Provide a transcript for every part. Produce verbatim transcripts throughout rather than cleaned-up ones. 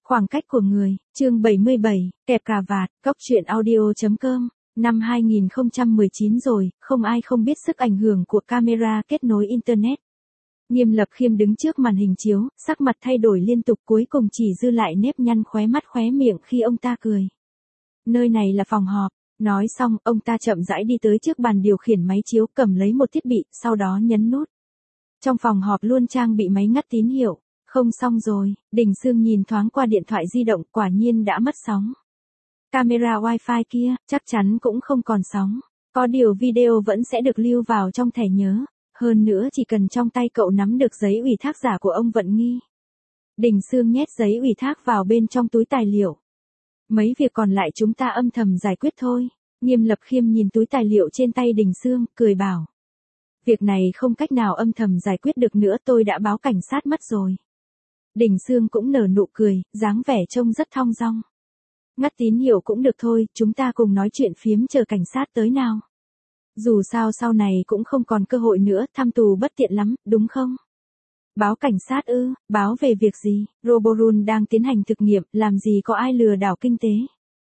Khoảng cách của người, chương bảy mươi bảy, kẹp cà vạt, cóc truyện audio chấm com. Năm hai nghìn không trăm mười chín rồi, không ai không biết sức ảnh hưởng của camera kết nối Internet. Nghiêm Lập Khiêm đứng trước màn hình chiếu, sắc mặt thay đổi liên tục, cuối cùng chỉ dư lại nếp nhăn khóe mắt khóe miệng khi ông ta cười. Nơi này là phòng họp. Nói xong, ông ta chậm rãi đi tới trước bàn điều khiển máy chiếu, cầm lấy một thiết bị, sau đó nhấn nút. Trong phòng họp luôn trang bị máy ngắt tín hiệu. Không xong rồi, Đình Sương nhìn thoáng qua điện thoại di động, quả nhiên đã mất sóng. Camera wifi kia, chắc chắn cũng không còn sóng. Có điều video vẫn sẽ được lưu vào trong thẻ nhớ. Hơn nữa chỉ cần trong tay cậu nắm được giấy ủy thác giả của ông Vận Nghi. Đình Sương nhét giấy ủy thác vào bên trong túi tài liệu. Mấy việc còn lại chúng ta âm thầm giải quyết thôi. Nghiêm Lập Khiêm nhìn túi tài liệu trên tay Đình Sương, cười bảo. Việc này không cách nào âm thầm giải quyết được nữa, tôi đã báo cảnh sát mất rồi. Đình Sương cũng nở nụ cười, dáng vẻ trông rất thong dong. Ngắt tín hiệu cũng được thôi, chúng ta cùng nói chuyện phiếm chờ cảnh sát tới nào. Dù sao sau này cũng không còn cơ hội nữa, thăm tù bất tiện lắm, đúng không? Báo cảnh sát ư, báo về việc gì? Roborun đang tiến hành thực nghiệm, làm gì có ai lừa đảo kinh tế.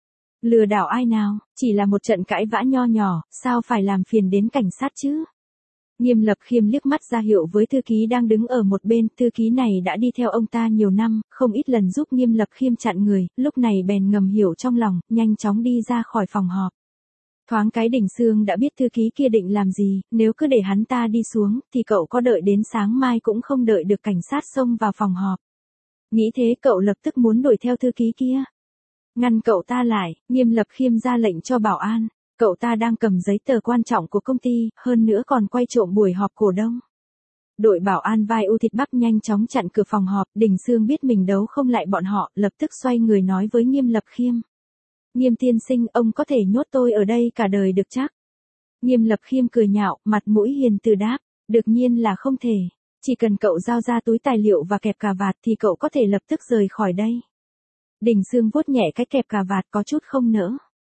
Lừa đảo ai nào, chỉ là một trận cãi vã nho nhỏ, sao phải làm phiền đến cảnh sát chứ? Nghiêm Lập Khiêm liếc mắt ra hiệu với thư ký đang đứng ở một bên, thư ký này đã đi theo ông ta nhiều năm, không ít lần giúp Nghiêm Lập Khiêm chặn người, lúc này bèn ngầm hiểu trong lòng, nhanh chóng đi ra khỏi phòng họp. Thoáng cái Đình Sương đã biết thư ký kia định làm gì, nếu cứ để hắn ta đi xuống, thì cậu có đợi đến sáng mai cũng không đợi được cảnh sát xông vào phòng họp. Nghĩ thế cậu lập tức muốn đuổi theo thư ký kia. Ngăn cậu ta lại, Nghiêm Lập Khiêm ra lệnh cho bảo an. Cậu ta đang cầm giấy tờ quan trọng của công ty, hơn nữa còn quay trộm buổi họp cổ đông. Đội bảo an vai u thịt bắp nhanh chóng chặn cửa phòng họp, Đình Sương biết mình đấu không lại bọn họ, lập tức xoay người nói với Nghiêm Lập Khiêm. Nghiêm tiên sinh, ông có thể nhốt tôi ở đây cả đời được chắc? Nghiêm Lập Khiêm cười nhạo, mặt mũi hiền từ đáp, đương nhiên là không thể. Chỉ cần cậu giao ra túi tài liệu và kẹp cà vạt thì cậu có thể lập tức rời khỏi đây. Đình Sương vuốt nhẹ cái kẹp cà vạt có chút không nỡ.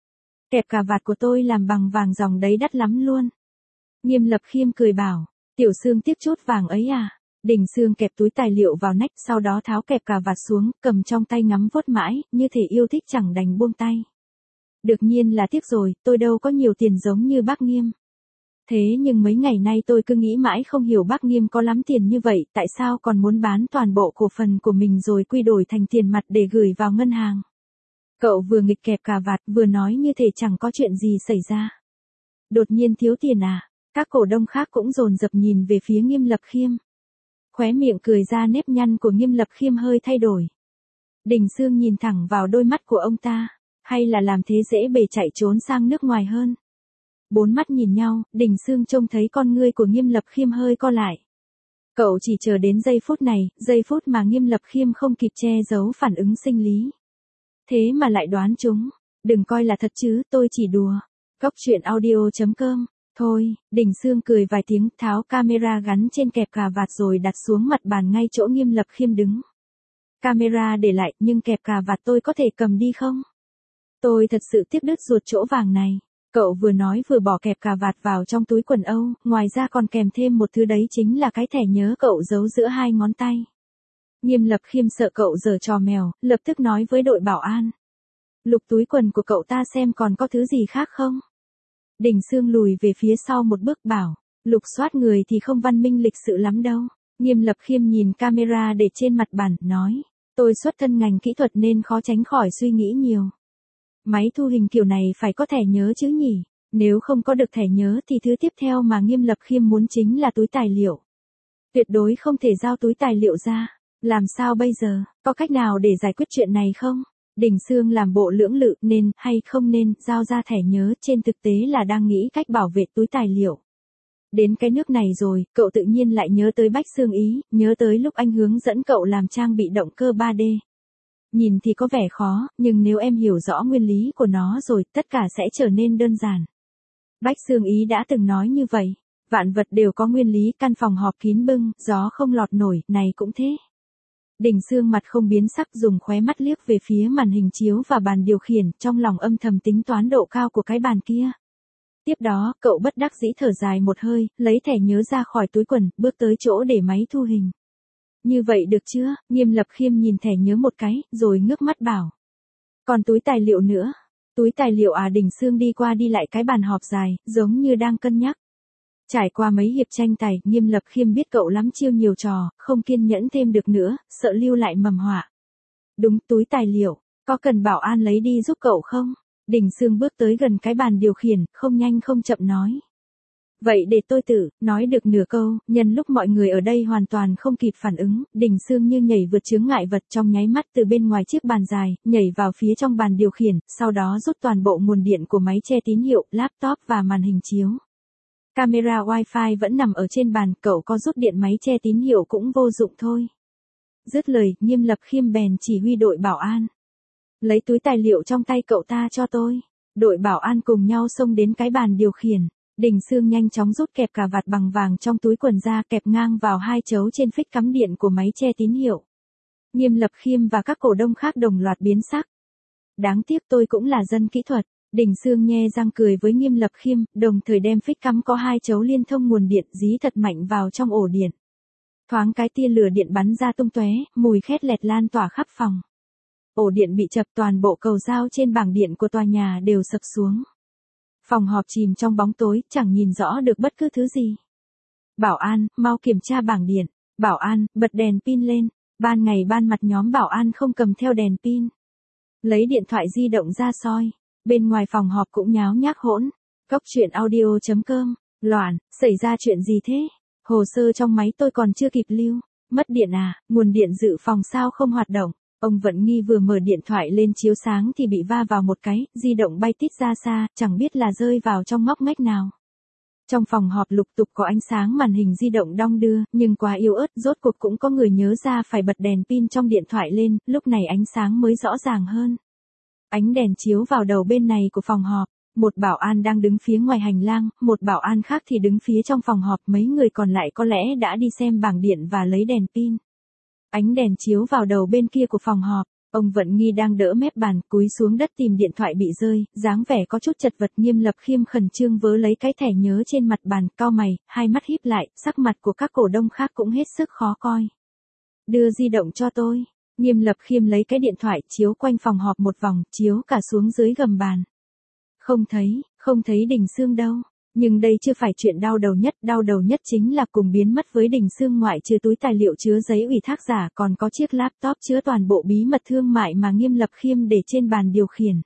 Kẹp cà vạt của tôi làm bằng vàng ròng đấy, đắt lắm luôn. Nghiêm Lập Khiêm cười bảo, tiểu Sương tiếc chút vàng ấy à? Đình Sương kẹp túi tài liệu vào nách, sau đó tháo kẹp cà vạt xuống, cầm trong tay ngắm vuốt mãi, như thể yêu thích chẳng đành buông tay. Đương nhiên là tiếc rồi, tôi đâu có nhiều tiền giống như bác Nghiêm. Thế nhưng mấy ngày nay tôi cứ nghĩ mãi không hiểu bác Nghiêm có lắm tiền như vậy, tại sao còn muốn bán toàn bộ cổ phần của mình rồi quy đổi thành tiền mặt để gửi vào ngân hàng. Cậu vừa nghịch kẹp cà vạt vừa nói như thể chẳng có chuyện gì xảy ra. Đột nhiên thiếu tiền à? Các cổ đông khác cũng dồn dập nhìn về phía Nghiêm Lập Khiêm. Khóe miệng cười ra, nếp nhăn của Nghiêm Lập Khiêm hơi thay đổi. Đình Sương nhìn thẳng vào đôi mắt của ông ta, hay là làm thế dễ bề chạy trốn sang nước ngoài hơn. Bốn mắt nhìn nhau, Đình Sương trông thấy con ngươi của Nghiêm Lập Khiêm hơi co lại. Cậu chỉ chờ đến giây phút này, giây phút mà Nghiêm Lập Khiêm không kịp che giấu phản ứng sinh lý. Thế mà lại đoán chúng, đừng coi là thật chứ, tôi chỉ đùa. Cóc truyện audio chấm com. Thôi, Đình Sương cười vài tiếng, tháo camera gắn trên kẹp cà vạt rồi đặt xuống mặt bàn ngay chỗ Nghiêm Lập Khiêm đứng. Camera để lại, nhưng kẹp cà vạt tôi có thể cầm đi không? Tôi thật sự tiếc đứt ruột chỗ vàng này. Cậu vừa nói vừa bỏ kẹp cà vạt vào trong túi quần âu, ngoài ra còn kèm thêm một thứ đấy, chính là cái thẻ nhớ cậu giấu giữa hai ngón tay. Nghiêm Lập Khiêm sợ cậu giở trò mèo, lập tức nói với đội bảo an. Lục túi quần của cậu ta xem còn có thứ gì khác không? Đình Sương lùi về phía sau một bước bảo, lục soát người thì không văn minh lịch sự lắm đâu. Nghiêm Lập Khiêm nhìn camera để trên mặt bàn, nói, tôi xuất thân ngành kỹ thuật nên khó tránh khỏi suy nghĩ nhiều. Máy thu hình kiểu này phải có thẻ nhớ chứ nhỉ? Nếu không có được thẻ nhớ thì thứ tiếp theo mà Nghiêm Lập Khiêm muốn chính là túi tài liệu. Tuyệt đối không thể giao túi tài liệu ra. Làm sao bây giờ, có cách nào để giải quyết chuyện này không? Đình Sương làm bộ lưỡng lự, nên hay không nên giao ra thẻ nhớ, trên thực tế là đang nghĩ cách bảo vệ túi tài liệu. Đến cái nước này rồi, cậu tự nhiên lại nhớ tới Bách Sương Ý, nhớ tới lúc anh hướng dẫn cậu làm trang bị động cơ ba D. Nhìn thì có vẻ khó, nhưng nếu em hiểu rõ nguyên lý của nó rồi, tất cả sẽ trở nên đơn giản. Bách Sương Ý đã từng nói như vậy, vạn vật đều có nguyên lý, căn phòng họp kín bưng, gió không lọt nổi, này cũng thế. Đình Sương mặt không biến sắc, dùng khóe mắt liếc về phía màn hình chiếu và bàn điều khiển, trong lòng âm thầm tính toán độ cao của cái bàn kia. Tiếp đó, cậu bất đắc dĩ thở dài một hơi, lấy thẻ nhớ ra khỏi túi quần, bước tới chỗ để máy thu hình. Như vậy được chưa? Nghiêm Lập Khiêm nhìn thẻ nhớ một cái, rồi ngước mắt bảo. Còn túi tài liệu nữa. Túi tài liệu à? Đình Sương đi qua đi lại cái bàn họp dài, giống như đang cân nhắc. Trải qua mấy hiệp tranh tài, Nghiêm Lập Khiêm biết cậu lắm chiêu nhiều trò, không kiên nhẫn thêm được nữa, sợ lưu lại mầm họa. Đúng, túi tài liệu, có cần bảo an lấy đi giúp cậu không? Đình Sương bước tới gần cái bàn điều khiển, không nhanh không chậm nói. Vậy để tôi tự, nói được nửa câu, nhân lúc mọi người ở đây hoàn toàn không kịp phản ứng, Đình Sương như nhảy vượt chướng ngại vật trong nháy mắt từ bên ngoài chiếc bàn dài, nhảy vào phía trong bàn điều khiển, sau đó rút toàn bộ nguồn điện của máy che tín hiệu, laptop và màn hình chiếu. Camera wifi vẫn nằm ở trên bàn, cậu có rút điện máy che tín hiệu cũng vô dụng thôi. Dứt lời, Nghiêm Lập Khiêm bèn chỉ huy đội bảo an. Lấy túi tài liệu trong tay cậu ta cho tôi. Đội bảo an cùng nhau xông đến cái bàn điều khiển. Đình Sương nhanh chóng rút kẹp cà vạt bằng vàng trong túi quần ra, kẹp ngang vào hai chấu trên phích cắm điện của máy che tín hiệu. Nghiêm Lập Khiêm và các cổ đông khác đồng loạt biến sắc. Đáng tiếc tôi cũng là dân kỹ thuật. Đình Sương nhe răng cười với Nghiêm Lập Khiêm, đồng thời đem phích cắm có hai chấu liên thông nguồn điện dí thật mạnh vào trong ổ điện. Thoáng cái tia lửa điện bắn ra tung tóe, mùi khét lẹt lan tỏa khắp phòng. Ổ điện bị chập, toàn bộ cầu dao trên bảng điện của tòa nhà đều sập xuống. Phòng họp chìm trong bóng tối, chẳng nhìn rõ được bất cứ thứ gì. Bảo an, mau kiểm tra bảng điện. Bảo an, bật đèn pin lên. Ban ngày ban mặt nhóm bảo an không cầm theo đèn pin. Lấy điện thoại di động ra soi. Bên ngoài phòng họp cũng nháo nhác hỗn. Cóc truyện audio chấm com. Loạn, xảy ra chuyện gì thế? Hồ sơ trong máy tôi còn chưa kịp lưu. Mất điện à? Nguồn điện dự phòng sao không hoạt động? Ông Vận Nghi vừa mở điện thoại lên chiếu sáng thì bị va vào một cái, di động bay tít ra xa, chẳng biết là rơi vào trong ngóc ngách nào. Trong phòng họp lục tục có ánh sáng màn hình di động đong đưa, nhưng quá yếu ớt, rốt cuộc cũng có người nhớ ra phải bật đèn pin trong điện thoại lên, lúc này ánh sáng mới rõ ràng hơn. Ánh đèn chiếu vào đầu bên này của phòng họp. Một bảo an đang đứng phía ngoài hành lang, một bảo an khác thì đứng phía trong phòng họp, mấy người còn lại có lẽ đã đi xem bảng điện và lấy đèn pin. Ánh đèn chiếu vào đầu bên kia của phòng họp, ông Vận Nghi đang đỡ mép bàn, cúi xuống đất tìm điện thoại bị rơi, dáng vẻ có chút chật vật. Nghiêm Lập Khiêm khẩn trương vớ lấy cái thẻ nhớ trên mặt bàn, cau mày, hai mắt híp lại, sắc mặt của các cổ đông khác cũng hết sức khó coi. Đưa di động cho tôi. Nghiêm Lập Khiêm lấy cái điện thoại, chiếu quanh phòng họp một vòng, chiếu cả xuống dưới gầm bàn. Không thấy, không thấy Đình Sương đâu. Nhưng đây chưa phải chuyện đau đầu nhất, đau đầu nhất chính là cùng biến mất với Đình Sương, ngoại trừ túi tài liệu chứa giấy ủy thác giả, còn có chiếc laptop chứa toàn bộ bí mật thương mại mà Nghiêm Lập Khiêm để trên bàn điều khiển.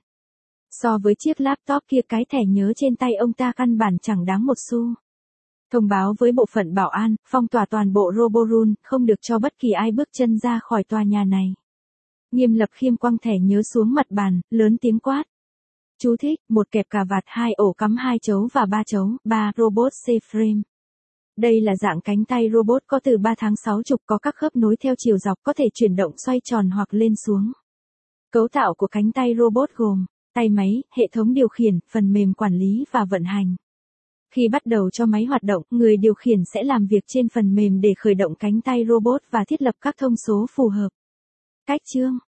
So với chiếc laptop kia, cái thẻ nhớ trên tay ông ta căn bản chẳng đáng một xu. Thông báo với bộ phận bảo an, phong tỏa toàn bộ Roboroom, không được cho bất kỳ ai bước chân ra khỏi tòa nhà này. Nghiêm Lập Khiêm quăng thẻ nhớ xuống mặt bàn, lớn tiếng quát. Chú thích, một kẹp cà vạt, hai ổ cắm hai chấu và ba chấu, ba robot C-frame. Đây là dạng cánh tay robot có từ ba tháng sáu chục, có các khớp nối theo chiều dọc, có thể chuyển động xoay tròn hoặc lên xuống. Cấu tạo của cánh tay robot gồm tay máy, hệ thống điều khiển, phần mềm quản lý và vận hành. Khi bắt đầu cho máy hoạt động, người điều khiển sẽ làm việc trên phần mềm để khởi động cánh tay robot và thiết lập các thông số phù hợp. Cách chương